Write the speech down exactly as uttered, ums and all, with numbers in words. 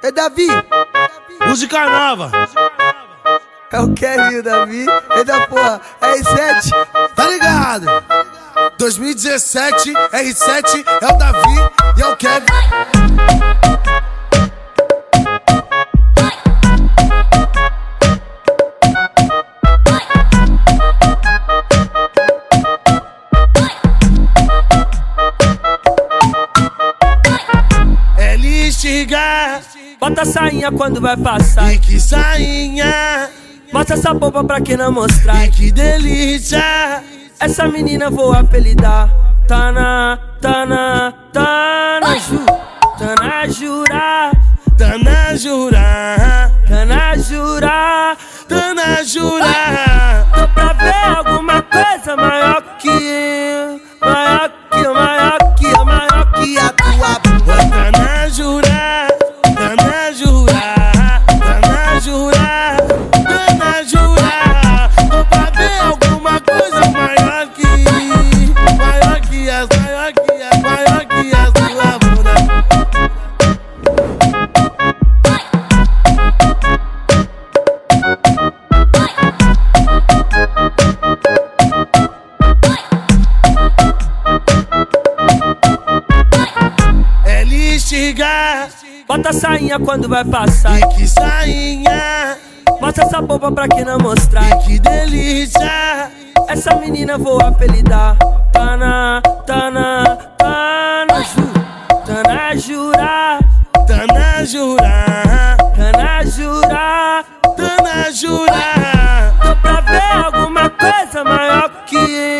É Davi, Música nova, é o Kevin, o Davi. É da porra, é R sete. tá ligado? dois mil e dezessete, R sete é o Davi e é o Kevin. Ele estiga, Bota a sainha quando vai passar. e que sainha, Mostra essa bomba pra quem não mostrar. e que delícia. Essa menina vou apelidar. Tá na, tá na, tá na ju, tá na jura, Tá na jura, tá na jura. tá na jura. Tô pra ver alguma coisa maior que eu, maior que eu, maior que eu, maior que a tua. Tá na jura, tá na jura, tá na jura, tá na jura. Tô pra ver alguma coisa maior que, maior que as, maior que as, maior que as tua bunda. Ele estiga, Bota a sainha quando vai passar. e que sainha, Mostra essa bomba pra quem não mostrar. e que delícia. Essa menina vou apelidar. Tá na, tá na, tá na ju, tá na jura, Tá na jura, tá na jura. tá na jura. Tô pra ver alguma coisa maior que eu.